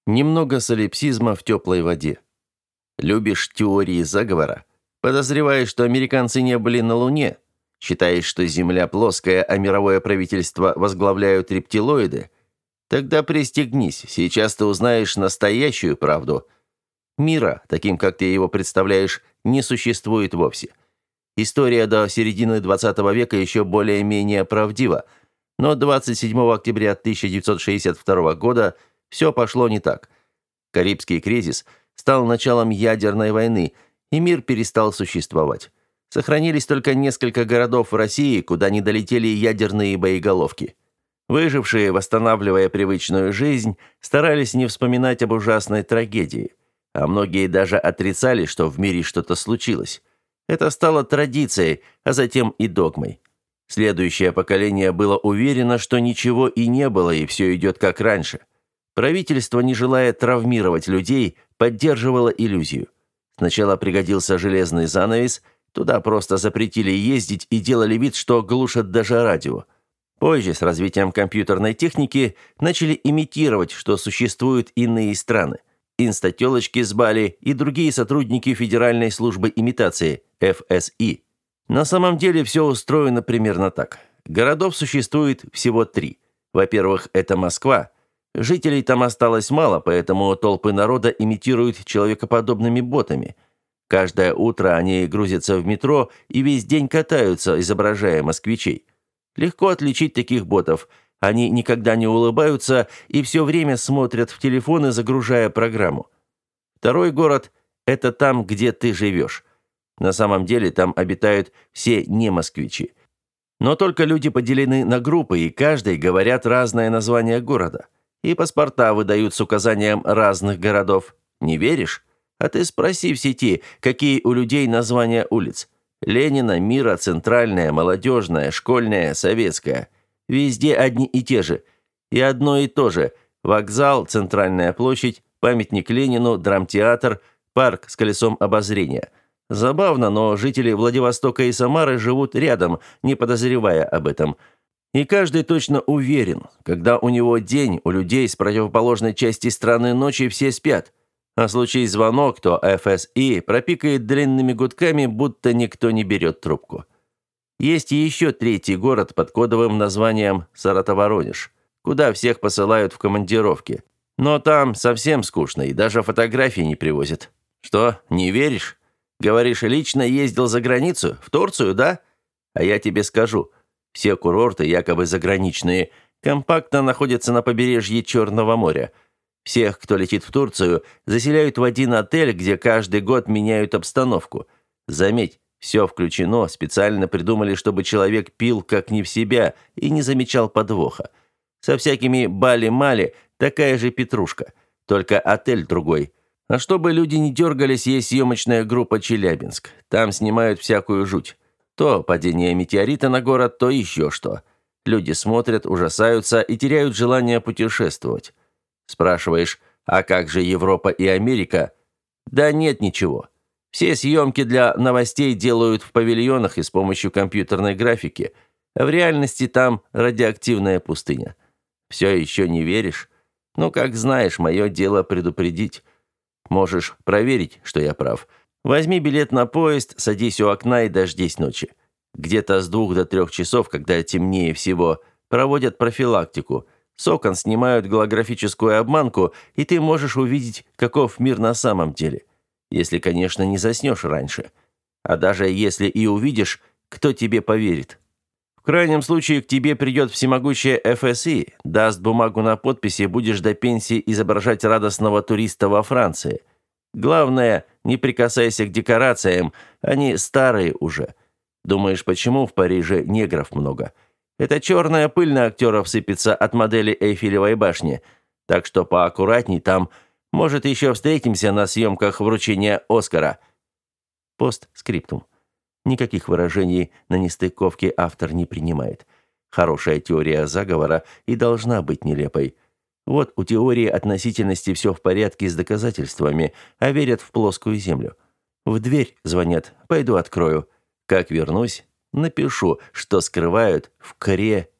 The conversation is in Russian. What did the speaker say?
Немного солипсизма в теплой воде. Любишь теории заговора? Подозреваешь, что американцы не были на Луне? Считаешь, что Земля плоская, а мировое правительство возглавляют рептилоиды? Тогда пристегнись, сейчас ты узнаешь настоящую правду. Мира, таким как ты его представляешь, не существует вовсе. История до середины 20 века еще более-менее правдива, но 27 октября 1962 года все пошло не так. Карибский кризис стал началом ядерной войны, и мир перестал существовать. Сохранились только несколько городов в России, куда не долетели ядерные боеголовки. Выжившие, восстанавливая привычную жизнь, старались не вспоминать об ужасной трагедии. А многие даже отрицали, что в мире что-то случилось. Это стало традицией, а затем и догмой. Следующее поколение было уверено, что ничего и не было, и все идет как раньше. Правительство, не желая травмировать людей, поддерживало иллюзию. Сначала пригодился железный занавес, туда просто запретили ездить и делали вид, что глушат даже радио. Позже, с развитием компьютерной техники, начали имитировать, что существуют иные страны. Инстателочки с Бали и другие сотрудники Федеральной службы имитации, ФСИ. На самом деле все устроено примерно так. Городов существует всего 3. Во-первых, это Москва. Жителей там осталось мало, поэтому толпы народа имитируют человекоподобными ботами. Каждое утро они грузятся в метро и весь день катаются, изображая москвичей. Легко отличить таких ботов. Они никогда не улыбаются и все время смотрят в телефоны, загружая программу. Второй город – это там, где ты живешь. На самом деле там обитают все не москвичи. Но только люди поделены на группы, и каждый говорят разное название города. И паспорта выдают с указанием разных городов. Не веришь? А ты спроси в сети, какие у людей названия улиц. Ленина, Мира, Центральная, Молодежная, Школьная, Советская. Везде одни и те же. И одно и то же. Вокзал, Центральная площадь, памятник Ленину, драмтеатр, парк с колесом обозрения. Забавно, но жители Владивостока и Самары живут рядом, не подозревая об этом. И каждый точно уверен, когда у него день, у людей с противоположной части страны ночи все спят. А случись звонок, то ФСИ пропикает длинными гудками, будто никто не берет трубку. Есть еще 3-й город под кодовым названием Саратов-Воронеж, куда всех посылают в командировки. Но там совсем скучно, и даже фотографии не привозят. Что, не веришь? Говоришь, лично ездил за границу? В Турцию, да? А я тебе скажу, все курорты, якобы заграничные, компактно находятся на побережье Черного моря. Всех, кто летит в Турцию, заселяют в один отель, где каждый год меняют обстановку. Заметь, все включено, специально придумали, чтобы человек пил как не в себя и не замечал подвоха. Со всякими Бали-Мали такая же петрушка, только отель другой. А чтобы люди не дергались, есть съемочная группа «Челябинск». Там снимают всякую жуть. То падение метеорита на город, то еще что. Люди смотрят, ужасаются и теряют желание путешествовать. Спрашиваешь, а как же Европа и Америка? Да нет ничего. Все съемки для новостей делают в павильонах и с помощью компьютерной графики, а в реальности там радиоактивная пустыня. Все еще не веришь? Ну, как знаешь, мое дело предупредить. Можешь проверить, что я прав. Возьми билет на поезд, садись у окна и дождись ночи. Где-то с 2 до 3 часов, когда темнее всего, проводят профилактику. С окон снимают голографическую обманку, и ты можешь увидеть, каков мир на самом деле. Если, конечно, не заснешь раньше. А даже если и увидишь, кто тебе поверит? В крайнем случае к тебе придет всемогущая ФСИ, даст бумагу на подпись, и будешь до пенсии изображать радостного туриста во Франции. Главное, не прикасайся к декорациям, они старые уже. Думаешь, почему в Париже негров много? Это черная пыль на актеров сыпется от модели Эйфелевой башни, так что поаккуратней там. Может, еще встретимся на съемках вручения Оскара. Постскриптум. Никаких выражений на нестыковке автор не принимает. Хорошая теория заговора и должна быть нелепой. Вот у теории относительности все в порядке с доказательствами, а верят в плоскую землю. В дверь звонят, пойду открою. Как вернусь, напишу, что скрывают в коре